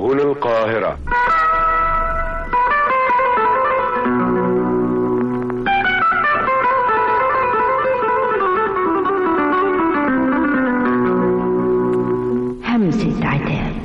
سهول القاهرة. همسة عتاب.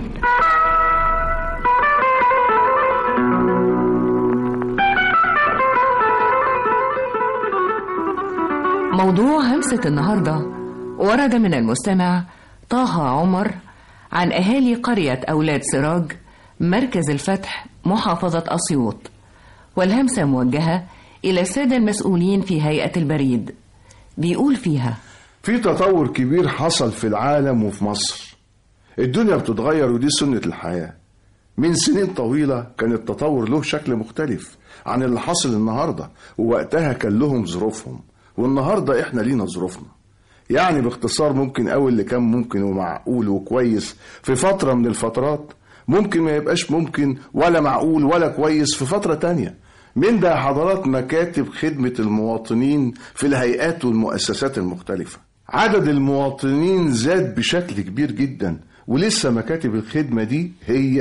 موضوع همسة النهاردة ورد من المستمع طه عمر عن أهالي قرية أولاد سراج مركز الفتح محافظة أسيوط، والهمسة موجهة إلى السادة المسؤولين في هيئة البريد. بيقول فيها: في تطور كبير حصل في العالم وفي مصر. الدنيا بتتغير ودي سنة الحياة. من سنين طويلة كان التطور له شكل مختلف عن اللي حصل النهاردة، ووقتها كان لهم ظروفهم، والنهاردة احنا لينا ظروفنا. يعني باختصار ممكن أول اللي كان ممكن ومعقول وكويس في فترة من الفترات ممكن ما يبقاش ممكن ولا معقول ولا كويس في فترة تانية. من ده حضرات مكاتب خدمة المواطنين في الهيئات والمؤسسات المختلفة. عدد المواطنين زاد بشكل كبير جدا، ولسه مكاتب الخدمة دي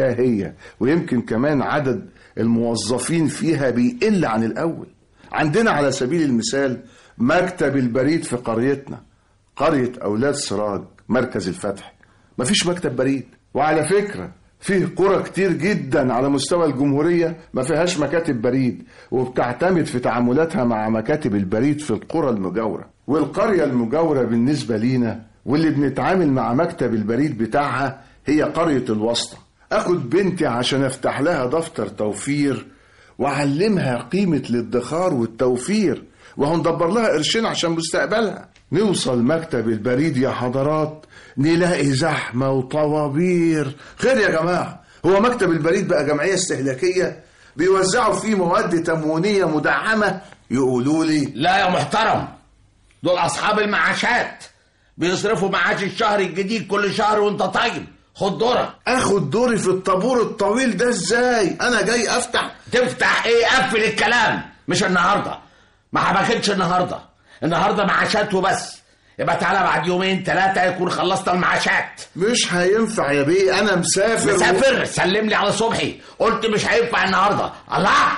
هي ويمكن كمان عدد الموظفين فيها بيقل عن الأول. عندنا على سبيل المثال مكتب البريد في قريتنا، قرية أولاد سراج مركز الفتح، مفيش مكتب بريد. وعلى فكرة فيه قرى كتير جدا على مستوى الجمهورية ما فيهاش مكاتب بريد، وبتعتمد في تعاملاتها مع مكاتب البريد في القرى المجاورة. والقرية المجاورة بالنسبة لينا واللي بنتعامل مع مكتب البريد بتاعها هي قرية الوسطى. أخد بنتي عشان أفتح لها دفتر توفير وأعلمها قيمة الادخار والتوفير، وهندبر لها قرشين عشان مستقبلها. نوصل مكتب البريد يا حضرات نلاقي زحمة وطوابير. خير يا جماعة، هو مكتب البريد بقى جمعية استهلاكية بيوزعوا فيه مواد تموينية مدعمة؟ يقولوا لي لا يا محترم، دول أصحاب المعاشات بيصرفوا معاش الشهر الجديد كل شهر وانت طيب. خد دورك. اخد دوري في الطابور الطويل ده ازاي؟ انا جاي افتح. تفتح ايه؟ قفل الكلام. مش النهارده، ما حبكتش النهارده معاشات وبس. يبقى تعالى بعد يومين 3 يكون خلصت المعاشات. مش هينفع يا بيه، انا مسافر. سلم لي على صبحي، قلت مش هينفع النهارده. الله.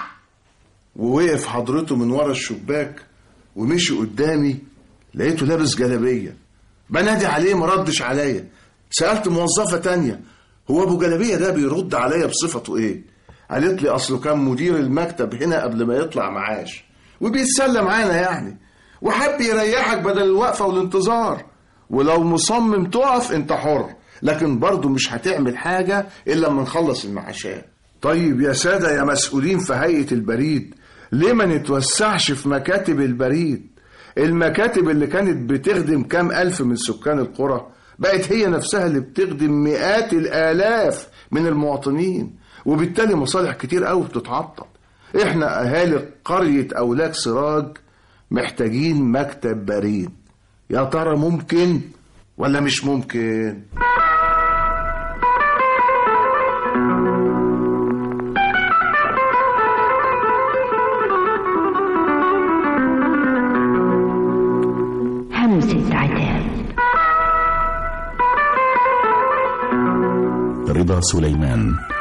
ووقف حضرته من ورا الشباك ومشي قدامي، لقيته لابس جلابيه. بنادي عليه ما ردش عليا. سألت موظفة تانية هو ابو جلابيه ده بيرد عليا بصفته ايه؟ قالت لي اصله كان مدير المكتب هنا قبل ما يطلع معاش وبيتسلى معانا يعني، وحب يريحك بدل الوقفة والانتظار، ولو مصمم تقف انت حر، لكن برضو مش هتعمل حاجة الا لما نخلص المعاشات. طيب يا سادة يا مسؤولين في هيئة البريد، ليه ما نتوسعش في مكاتب البريد؟ المكاتب اللي كانت بتخدم كام ألف من سكان القرى بقت هي نفسها اللي بتخدم مئات الآلاف من المواطنين، وبالتالي مصالح كتير قوي بتتعطل. احنا اهالي قرية اولاد سراج محتاجين مكتب بريد. يا ترى ممكن ولا مش ممكن؟ همسة عتاب. رضا سليمان.